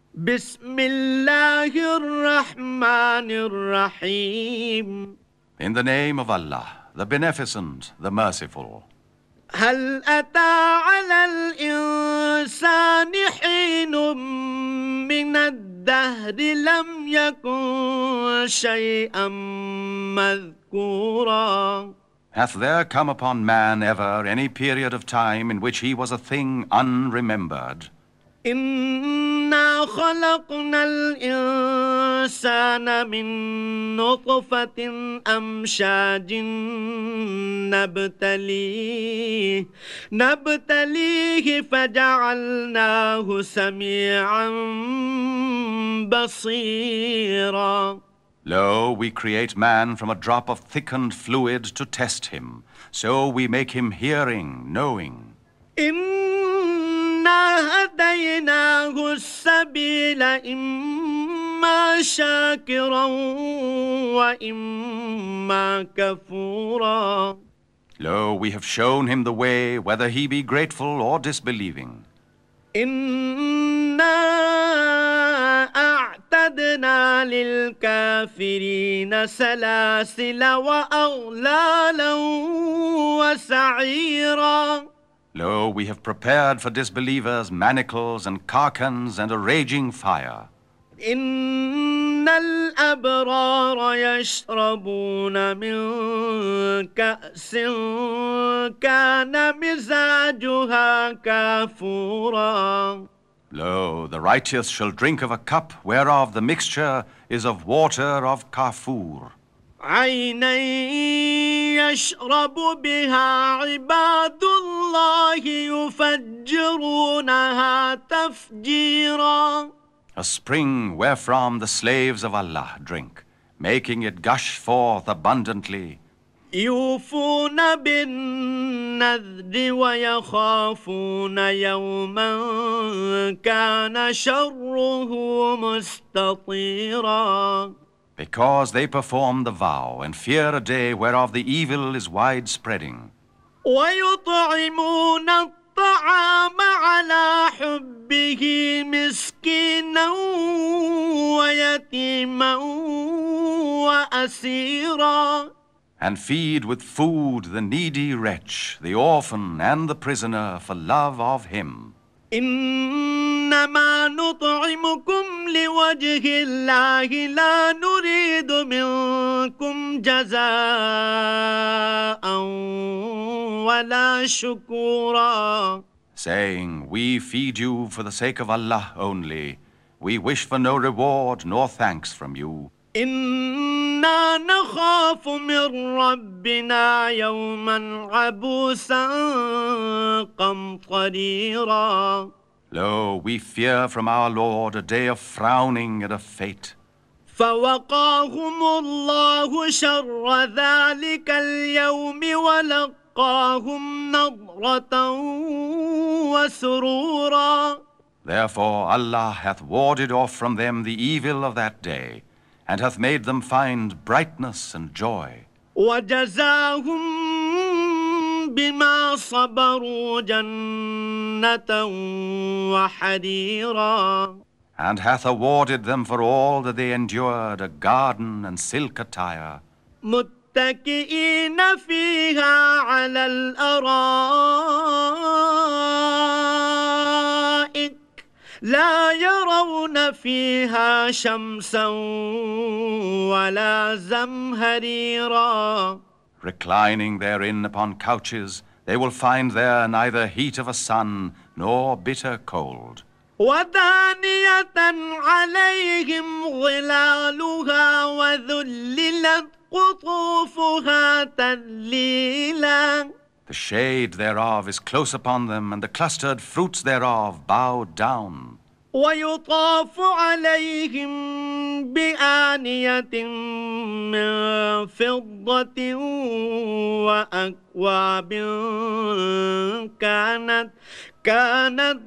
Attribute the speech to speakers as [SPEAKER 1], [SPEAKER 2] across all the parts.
[SPEAKER 1] بسم الله الرحمن الرحيم.
[SPEAKER 2] In the name of Allah, the Beneficent, the Merciful.
[SPEAKER 1] هل أتى على الإنسان حين من الدهر لم يكن شيئا مذكورا.
[SPEAKER 2] Hath there come upon man ever any period of time in which he was a thing unremembered?
[SPEAKER 1] إنا خلقنا الإنسان من نطفة أمشاج نبتليه فجعلناه سميعا بصيرا.
[SPEAKER 2] Lo, we create man from a drop of thickened fluid to test him. So we make him hearing, knowing.
[SPEAKER 1] إنا هديناه السبيل إما شاكرا وإما كفورا.
[SPEAKER 2] Lo, we have shown him the way, whether he be grateful or disbelieving.
[SPEAKER 1] إنا أعتدنا للكافرين سلاسل وأغلالا وسعيرا.
[SPEAKER 2] Lo, we have prepared for disbelievers manacles and carcans and a raging fire.
[SPEAKER 1] إن الأبرار يشربون من كأس كان مزاجها كافورا.
[SPEAKER 2] Lo, the righteous shall drink of a cup whereof the mixture is of water of Kafur.
[SPEAKER 1] عينا يشرب بها عباد الله يفجرونها تفجيرا.
[SPEAKER 2] A spring wherefrom the slaves of Allah drink, making it gush forth abundantly.
[SPEAKER 1] يوفون بالنذر ويخافون يوما كان شره مستطيرا.
[SPEAKER 2] Because they perform the vow and fear a day whereof the evil is widespreading.
[SPEAKER 1] ويطعمون الطعام على حبه مسكينا ويتيما وأسيرا.
[SPEAKER 2] And feed with food the needy wretch, the orphan and the prisoner for love of him.
[SPEAKER 1] إنما نطعمكم لوجه الله لا نريد منكم جزاء ولا شكورا.
[SPEAKER 2] Saying, we feed you for the sake of Allah only. We wish for no reward nor thanks from you.
[SPEAKER 1] إنا نخاف من ربنا يوما عبوسا قمطريرا.
[SPEAKER 2] Lo, we fear from our Lord a day of frowning and of fate.
[SPEAKER 1] فوقاهم الله شر ذلك اليوم ولقاهم نضرة وسرورا.
[SPEAKER 2] Therefore Allah hath warded off from them the evil of that day, and hath made them find brightness and joy.
[SPEAKER 1] وجزاهم بما صبروا جنة وحريرا.
[SPEAKER 2] And hath awarded them for all that they endured a garden and silk attire.
[SPEAKER 1] متكئين فيها على الأرائك لا يرون فيها شمسا ولا زمهريرا.
[SPEAKER 2] Reclining therein upon couches, they will find there neither heat of a sun nor bitter cold.
[SPEAKER 1] ودانية عليهم ظلالها وذللت قطوفها تذليلا.
[SPEAKER 2] The shade thereof is close upon them, and the clustered fruits thereof bowed down.
[SPEAKER 1] ويطاف عليهم بآنية من فضة وأكواب كانت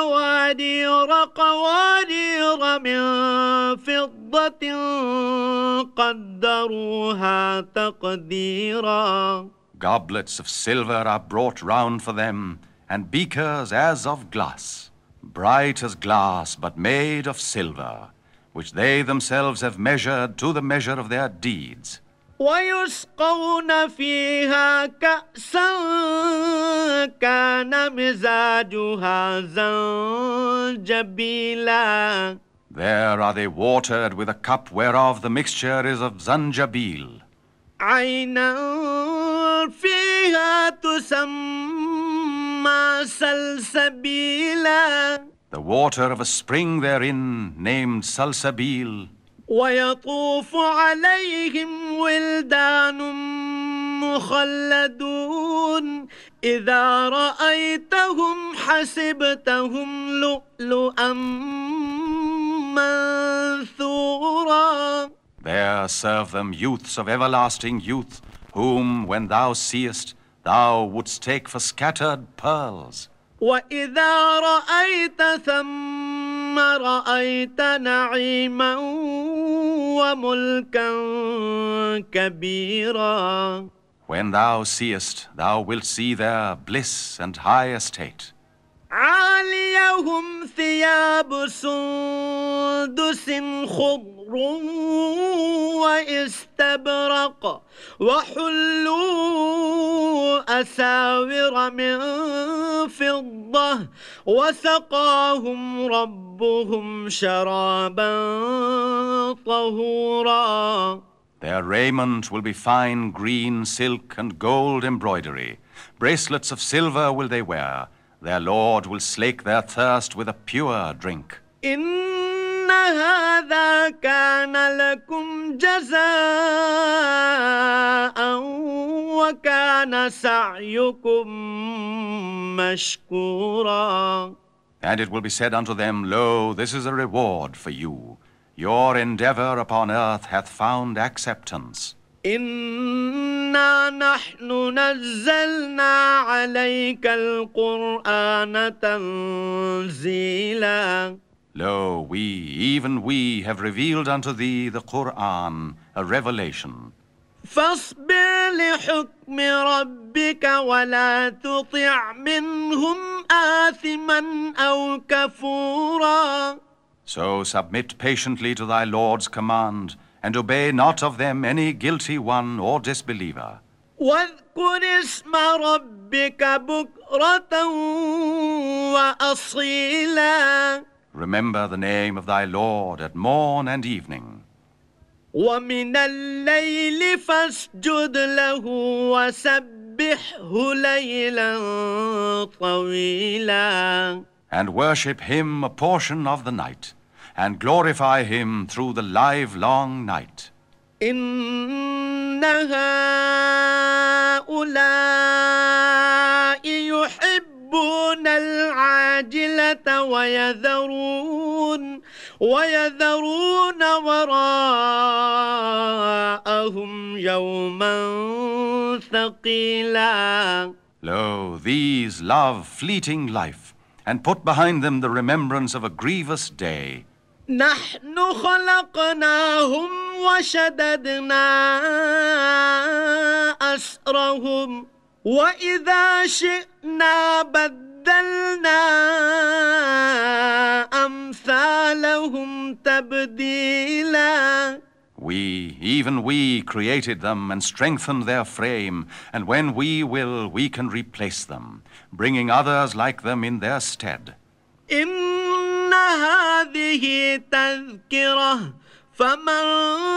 [SPEAKER 1] قوارير من فضة قدروها تقديرا.
[SPEAKER 2] Goblets of silver are brought round for them, and beakers as of glass. bright as glass but made of silver, which they themselves have measured to the measure of their deeds.
[SPEAKER 1] ويسقون فيها كأسا كان مزاجها زنجبيلا.
[SPEAKER 2] There are they watered with a cup whereof the mixture is of zanjabil.
[SPEAKER 1] عينا فيها تسمى سلسبيلا.
[SPEAKER 2] The water of a spring therein named Salsabil.
[SPEAKER 1] ويطوف عليهم ولدان مخلدون إذا رأيتهم حسبتهم لؤلؤا منثورا.
[SPEAKER 2] There serve them youths of everlasting youth, whom, when thou seest, thou wouldst take for scattered pearls.
[SPEAKER 1] وإذا رأيت ثم رأيت نعيما وملكا كبيرا.
[SPEAKER 2] When thou seest, thou wilt see there bliss and high estate.
[SPEAKER 1] عاليهم ثياب سندس خضر واستبرق وحلوا أساور من فضة وسقاهم ربهم شرابا طهورا.
[SPEAKER 2] Their raiment will be fine green silk and gold embroidery. Bracelets of silver will they wear. Their Lord will slake their thirst with a pure drink.
[SPEAKER 1] إن هذا كان لكم جزاء وكان سعيكم مشكورا.
[SPEAKER 2] And it will be said unto them, Lo, this is a reward for you. Your endeavor upon earth hath found acceptance.
[SPEAKER 1] إنا نحن نزلنا عليك القرآن تنزيلا.
[SPEAKER 2] Lo, even we have revealed unto thee the Qur'an, a revelation.
[SPEAKER 1] فاصبر لحكم ربك ولا تطع منهم آثما أو كفورا.
[SPEAKER 2] So submit patiently to thy Lord's command, and obey not of them any guilty one or disbeliever.
[SPEAKER 1] واذكر اسم ربك بكرة وأصيلا.
[SPEAKER 2] Remember the name of thy Lord at morn and evening.
[SPEAKER 1] ومن الليل فاسجد له وسبحه ليلا طويلا.
[SPEAKER 2] And worship him a portion of the night, and glorify him through the livelong night.
[SPEAKER 1] إن هؤلاء يحبون العاجلة ويذرون وراءهم يوما ثقيلا.
[SPEAKER 2] Lo, these love fleeting life, and put behind them the remembrance of a grievous day.
[SPEAKER 1] نحن خلقناهم وشددنا أسرهم وإذا شئنا بدلنا أمثالهم تبديلا.
[SPEAKER 2] Even we created them and strengthened their frame, and when we will, we can replace them, bringing others like them in their stead.
[SPEAKER 1] إن هذه تذكرة فمن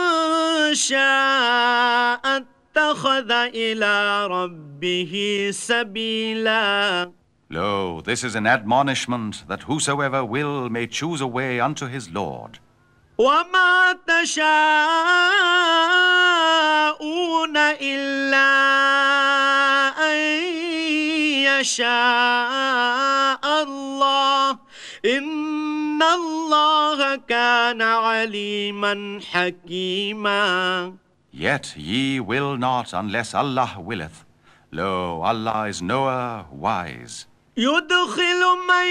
[SPEAKER 1] شاء اتخذ إلى ربه سبيلا.
[SPEAKER 2] Lo, this is an admonishment that whosoever will may choose a way unto his Lord.
[SPEAKER 1] وما تشاءون إلا أن يشاء الله إن الله كان عليما حكيما.
[SPEAKER 2] Yet ye will not unless Allah willeth. Lo, Allah is knower, wise.
[SPEAKER 1] يدخل من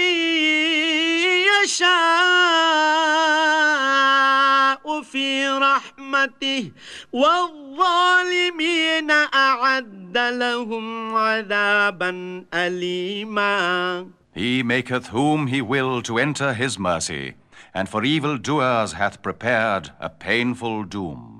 [SPEAKER 1] يشاء في رحمته والظالمين أعد لهم عذابا أليما.
[SPEAKER 2] He maketh whom he will to enter his mercy, and for evildoers hath prepared a painful doom.